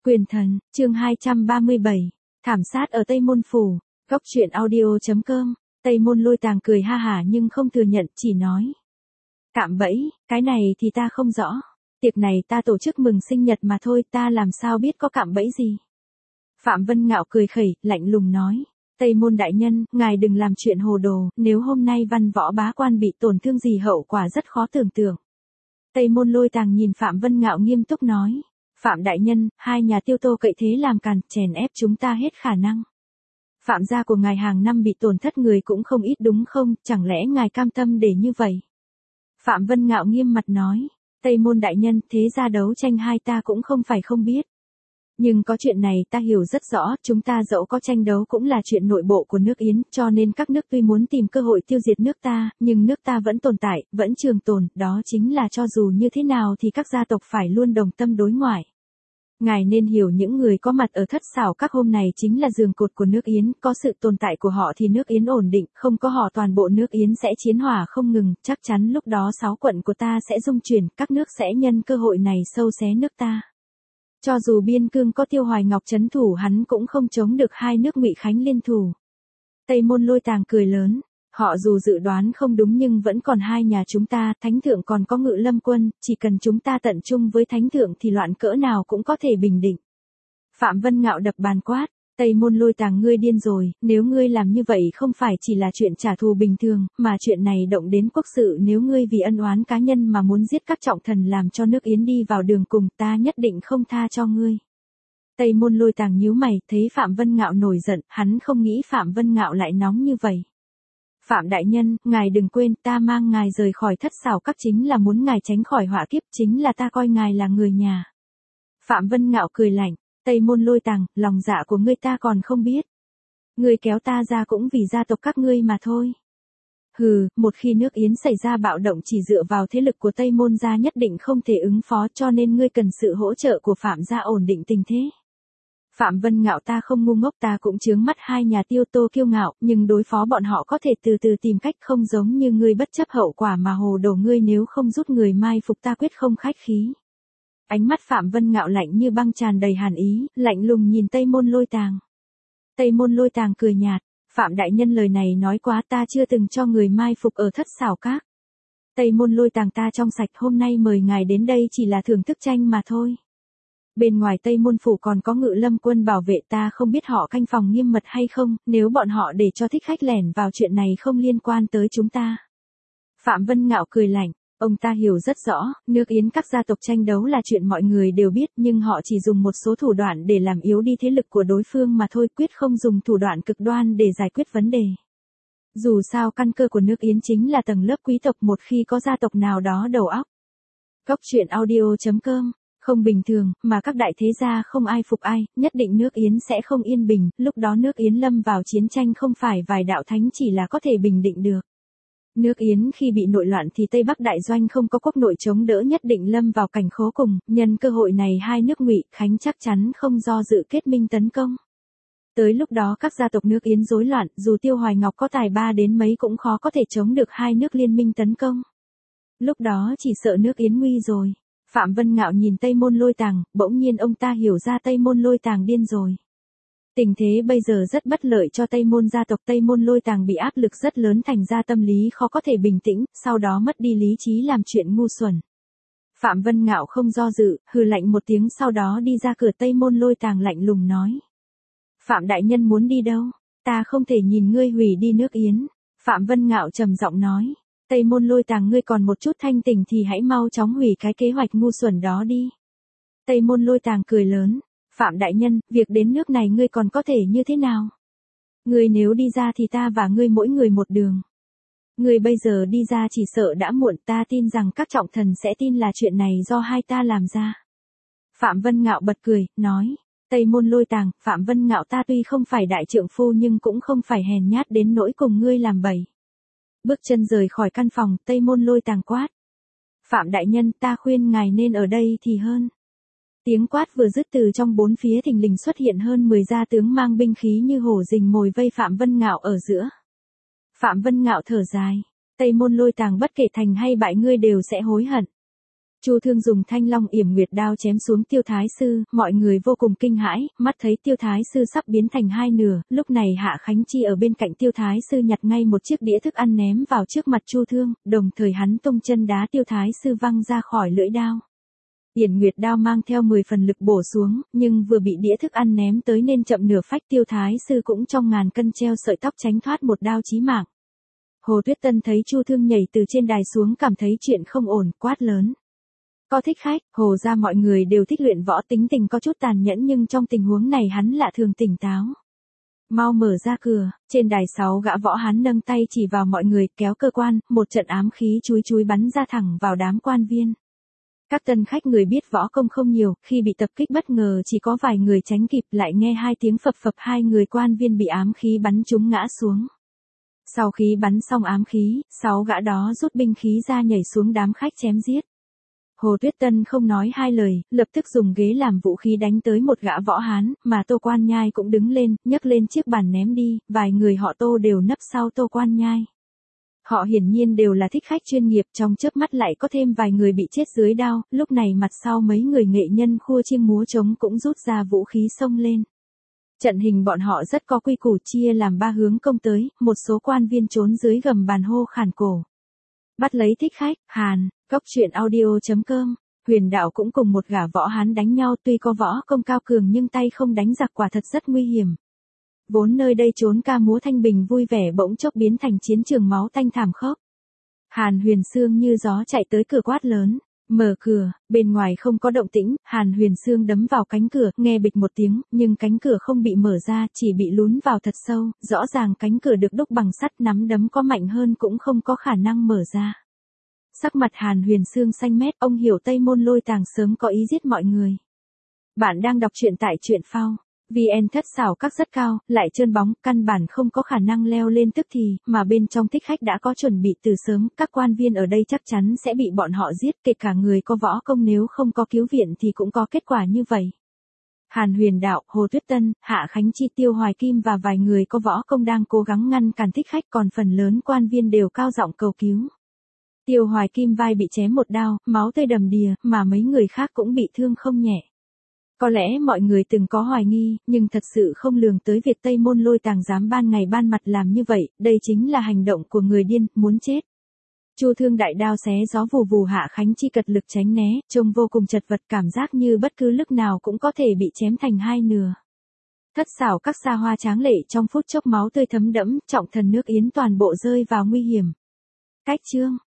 Quyền thần, chương 237, thảm sát ở Tây Môn Phủ, góc truyện audio.com, Tây Môn Lôi Tàng cười ha hả nhưng không thừa nhận, chỉ nói. Cạm bẫy, cái này thì ta không rõ. Tiệc này ta tổ chức mừng sinh nhật mà thôi, ta làm sao biết có cạm bẫy gì. Phạm Vân Ngạo cười khẩy, lạnh lùng nói. Tây Môn đại nhân, ngài đừng làm chuyện hồ đồ, nếu hôm nay văn võ bá quan bị tổn thương gì hậu quả rất khó tưởng tượng. Tây Môn Lôi Tàng nhìn Phạm Vân Ngạo nghiêm túc nói. Phạm đại nhân, hai nhà Tiêu Tô cậy thế làm càn, chèn ép chúng ta hết khả năng. Phạm gia của ngài hàng năm bị tổn thất người cũng không ít đúng không, chẳng lẽ ngài cam tâm để như vậy? Phạm Vân Ngạo nghiêm mặt nói. Tây Môn đại nhân, thế ra đấu tranh hai ta cũng không phải không biết. Nhưng có chuyện này ta hiểu rất rõ, chúng ta dẫu có tranh đấu cũng là chuyện nội bộ của nước Yến, cho nên các nước tuy muốn tìm cơ hội tiêu diệt nước ta, nhưng nước ta vẫn tồn tại, vẫn trường tồn, đó chính là cho dù như thế nào thì các gia tộc phải luôn đồng tâm đối ngoại. Ngài nên hiểu những người có mặt ở thất xảo các hôm này chính là giường cột của nước Yến, có sự tồn tại của họ thì nước Yến ổn định, không có họ toàn bộ nước Yến sẽ chiến hỏa không ngừng, chắc chắn lúc đó 6 quận của ta sẽ rung chuyển, các nước sẽ nhân cơ hội này sâu xé nước ta. Cho dù biên cương có Tiêu Hoài Ngọc trấn thủ hắn cũng không chống được hai nước Ngụy Khánh liên thủ. Tây Môn Lôi Tàng cười lớn, họ dù dự đoán không đúng nhưng vẫn còn hai nhà chúng ta, thánh thượng còn có Ngự Lâm quân, chỉ cần chúng ta tận trung với thánh thượng thì loạn cỡ nào cũng có thể bình định. Phạm Vân Ngạo đập bàn quát, Tây Môn Lôi Tàng ngươi điên rồi, nếu ngươi làm như vậy không phải chỉ là chuyện trả thù bình thường, mà chuyện này động đến quốc sự, nếu ngươi vì ân oán cá nhân mà muốn giết các trọng thần làm cho nước Yến đi vào đường cùng, ta nhất định không tha cho ngươi. Tây Môn Lôi Tàng nhíu mày, thấy Phạm Vân Ngạo nổi giận, hắn không nghĩ Phạm Vân Ngạo lại nóng như vậy. Phạm đại nhân, ngài đừng quên, ta mang ngài rời khỏi thất xảo các chính là muốn ngài tránh khỏi họa kiếp, chính là ta coi ngài là người nhà. Phạm Vân Ngạo cười lạnh, Tây Môn Lôi Tàng, lòng dạ của ngươi ta còn không biết. Ngươi kéo ta ra cũng vì gia tộc các ngươi mà thôi. Hừ, một khi nước Yến xảy ra bạo động chỉ dựa vào thế lực của Tây Môn gia nhất định không thể ứng phó, cho nên ngươi cần sự hỗ trợ của Phạm gia ổn định tình thế. Phạm Vân Ngạo, ta không ngu ngốc, ta cũng chướng mắt hai nhà Tiêu Tô kiêu ngạo, nhưng đối phó bọn họ có thể từ từ tìm cách, không giống như ngươi bất chấp hậu quả mà hồ đồ, ngươi nếu không rút người mai phục ta quyết không khách khí. Ánh mắt Phạm Vân Ngạo lạnh như băng tràn đầy hàn ý, lạnh lùng nhìn Tây Môn Lôi Tàng. Tây Môn Lôi Tàng cười nhạt, Phạm đại nhân lời này nói quá, ta chưa từng cho người mai phục ở thất xảo các. Tây Môn Lôi Tàng, ta trong sạch, hôm nay mời ngài đến đây chỉ là thưởng thức tranh mà thôi. Bên ngoài Tây Môn Phủ còn có Ngự Lâm quân bảo vệ, ta không biết họ canh phòng nghiêm mật hay không, nếu bọn họ để cho thích khách lẻn vào chuyện này không liên quan tới chúng ta. Phạm Vân Ngạo cười lạnh, ông ta hiểu rất rõ, nước Yến các gia tộc tranh đấu là chuyện mọi người đều biết, nhưng họ chỉ dùng một số thủ đoạn để làm yếu đi thế lực của đối phương mà thôi, quyết không dùng thủ đoạn cực đoan để giải quyết vấn đề. Dù sao căn cơ của nước Yến chính là tầng lớp quý tộc, một khi có gia tộc nào đó đầu óc. Góc truyện audio.com, không bình thường, mà các đại thế gia không ai phục ai, nhất định nước Yến sẽ không yên bình, lúc đó nước Yến lâm vào chiến tranh không phải vài đạo thánh chỉ là có thể bình định được. Nước Yến khi bị nội loạn thì Tây Bắc đại doanh không có quốc nội chống đỡ, nhất định lâm vào cảnh khốn cùng, nhân cơ hội này hai nước Ngụy Khánh chắc chắn không do dự kết minh tấn công. Tới lúc đó các gia tộc nước Yến rối loạn, dù Tiêu Hoài Ngọc có tài ba đến mấy cũng khó có thể chống được hai nước liên minh tấn công. Lúc đó chỉ sợ nước Yến nguy rồi. Phạm Vân Ngạo nhìn Tây Môn Lôi Tàng, bỗng nhiên ông ta hiểu ra Tây Môn Lôi Tàng điên rồi. Tình thế bây giờ rất bất lợi cho Tây Môn gia tộc, Tây Môn Lôi Tàng bị áp lực rất lớn thành ra tâm lý khó có thể bình tĩnh, sau đó mất đi lý trí làm chuyện ngu xuẩn. Phạm Vân Ngạo không do dự, hừ lạnh một tiếng sau đó đi ra cửa. Tây Môn Lôi Tàng lạnh lùng nói. Phạm đại nhân muốn đi đâu? Ta không thể nhìn ngươi hủy đi nước Yến. Phạm Vân Ngạo trầm giọng nói. Tây Môn Lôi Tàng, ngươi còn một chút thanh tỉnh thì hãy mau chóng hủy cái kế hoạch ngu xuẩn đó đi. Tây Môn Lôi Tàng cười lớn. Phạm đại nhân, việc đến nước này ngươi còn có thể như thế nào? Ngươi nếu đi ra thì ta và ngươi mỗi người một đường. Ngươi bây giờ đi ra chỉ sợ đã muộn, ta tin rằng các trọng thần sẽ tin là chuyện này do hai ta làm ra. Phạm Vân Ngạo bật cười, nói. Tây Môn Lôi Tàng, Phạm Vân Ngạo, ta tuy không phải đại trượng phu nhưng cũng không phải hèn nhát đến nỗi cùng ngươi làm bậy. Bước chân rời khỏi căn phòng, Tây Môn Lôi Tàng quát. Phạm đại nhân, ta khuyên ngài nên ở đây thì hơn. Tiếng quát vừa dứt, từ trong bốn phía thình lình xuất hiện hơn 10 gia tướng mang binh khí như hổ rình mồi vây Phạm Vân Ngạo ở giữa. Phạm Vân Ngạo thở dài. Tây Môn Lôi Tàng, bất kể thành hay bại ngươi đều sẽ hối hận. Chu Thương dùng Thanh Long Yểm Nguyệt đao chém xuống Tiêu Thái sư, mọi người vô cùng kinh hãi, mắt thấy Tiêu Thái sư sắp biến thành hai nửa, lúc này Hạ Khánh Chi ở bên cạnh Tiêu Thái sư nhặt ngay một chiếc đĩa thức ăn ném vào trước mặt Chu Thương, đồng thời hắn tung chân đá Tiêu Thái sư văng ra khỏi lưỡi đao. Yểm Nguyệt đao mang theo 10 phần lực bổ xuống, nhưng vừa bị đĩa thức ăn ném tới nên chậm nửa phách, Tiêu Thái sư cũng trong ngàn cân treo sợi tóc tránh thoát một đao chí mạng. Hồ Tuyết Tân thấy Chu Thương nhảy từ trên đài xuống cảm thấy chuyện không ổn, quát lớn. Có thích khách, Hồ ra mọi người đều thích luyện võ, tính tình có chút tàn nhẫn nhưng trong tình huống này hắn lạ thường tỉnh táo. Mau mở ra cửa, trên đài 6 gã võ hán nâng tay chỉ vào mọi người, kéo cơ quan, một trận ám khí chúi chúi bắn ra thẳng vào đám quan viên. Các tân khách người biết võ công không nhiều, khi bị tập kích bất ngờ chỉ có vài người tránh kịp, lại nghe hai tiếng phập phập, hai người quan viên bị ám khí bắn trúng ngã xuống. Sau khi bắn xong ám khí, 6 gã đó rút binh khí ra nhảy xuống đám khách chém giết. Hồ Tuyết Tân không nói hai lời, lập tức dùng ghế làm vũ khí đánh tới một gã võ hán, mà Tô Quan Nhai cũng đứng lên, nhấc lên chiếc bàn ném đi, vài người họ Tô đều nấp sau Tô Quan Nhai. Họ hiển nhiên đều là thích khách chuyên nghiệp, trong chớp mắt lại có thêm vài người bị chết dưới đao, lúc này mặt sau mấy người nghệ nhân khua chiêng múa trống cũng rút ra vũ khí xông lên. Trận hình bọn họ rất có quy củ, chia làm 3 hướng công tới, một số quan viên trốn dưới gầm bàn hô khản cổ. Bắt lấy thích khách, Hàn, Cốc Truyện Audio.com. Huyền Đạo cũng cùng một gã võ hán đánh nhau, tuy có võ công cao cường nhưng tay không đánh giặc quả thật rất nguy hiểm. Vốn nơi đây trốn ca múa thanh bình vui vẻ bỗng chốc biến thành chiến trường máu tanh thảm khốc. Hàn Huyền Xương như gió chạy tới cửa quát lớn. Mở cửa, bên ngoài không có động tĩnh, Hàn Huyền Xương đấm vào cánh cửa, nghe bịch một tiếng, nhưng cánh cửa không bị mở ra, chỉ bị lún vào thật sâu, rõ ràng cánh cửa được đúc bằng sắt, nắm đấm có mạnh hơn cũng không có khả năng mở ra. Sắc mặt Hàn Huyền Xương xanh mét, ông hiểu Tây Môn Lôi Tàng sớm có ý giết mọi người. Bạn đang đọc truyện tại truyện phao. VN Thất xảo các rất cao, lại trơn bóng, căn bản không có khả năng leo lên tức thì, mà bên trong thích khách đã có chuẩn bị từ sớm, các quan viên ở đây chắc chắn sẽ bị bọn họ giết, kể cả người có võ công nếu không có cứu viện thì cũng có kết quả như vậy. Hàn Huyền Đạo, Hồ Tuyết Tân, Hạ Khánh Chi, Tiêu Hoài Kim và vài người có võ công đang cố gắng ngăn cản thích khách, còn phần lớn quan viên đều cao giọng cầu cứu. Tiêu Hoài Kim vai bị chém một đao, máu tươi đầm đìa, mà mấy người khác cũng bị thương không nhẹ. Có lẽ mọi người từng có hoài nghi, nhưng thật sự không lường tới việc Tây Môn Lôi Tàng dám ban ngày ban mặt làm như vậy, đây chính là hành động của người điên, muốn chết. Chu Thương đại đao xé gió vù vù, Hạ Khánh Chi cật lực tránh né, trông vô cùng chật vật, cảm giác như bất cứ lúc nào cũng có thể bị chém thành hai nửa. Thất xảo các xa hoa tráng lệ, trong phút chốc máu tươi thấm đẫm, trọng thần nước Yến toàn bộ rơi vào nguy hiểm. Cách chương